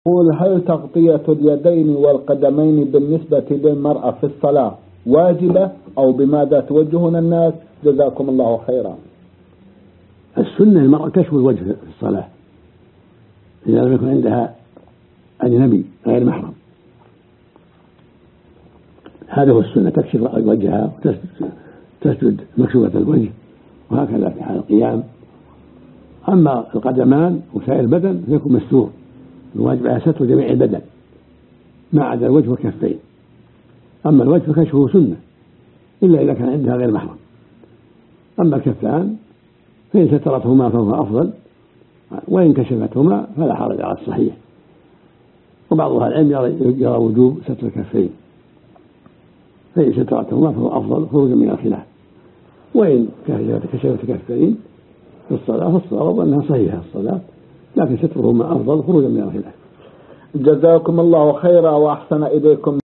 يقول: هل تغطية اليدين والقدمين بالنسبة للمرأة في الصلاة واجبة أو بماذا توجهون الناس؟ جزاكم الله خيرا. السنة المرأة كشف الوجه في الصلاة إذا لم يكن عندها أجنبي غير محرم، هذا هو السنة، تكشف وجهها وتسجد مكشوفة الوجه، وهكذا في حال القيام. أما القدمان وسائر البدن فيكون مستور، الواجب على ستر جميع البدن ما عدا الوجه والكفين. أما الوجه فكشفه سنة إلا إذا كان عندها غير محرم. أما الكفان فإن سترتهما فهو أفضل، وإن كشفتهما فلا حرج على الصحيح. وبعض أهل العلم يرى وجوب ستر الكفين، فإن سترتهما فهو أفضل خروجا من الخلاف. وإن كشفت كفين في الصلاة فالصواب أنها صحيحة الصلاة، لكن سترهما أفضل خروجا من الخلاف. جزاكم الله خيرا وأحسن إليكم.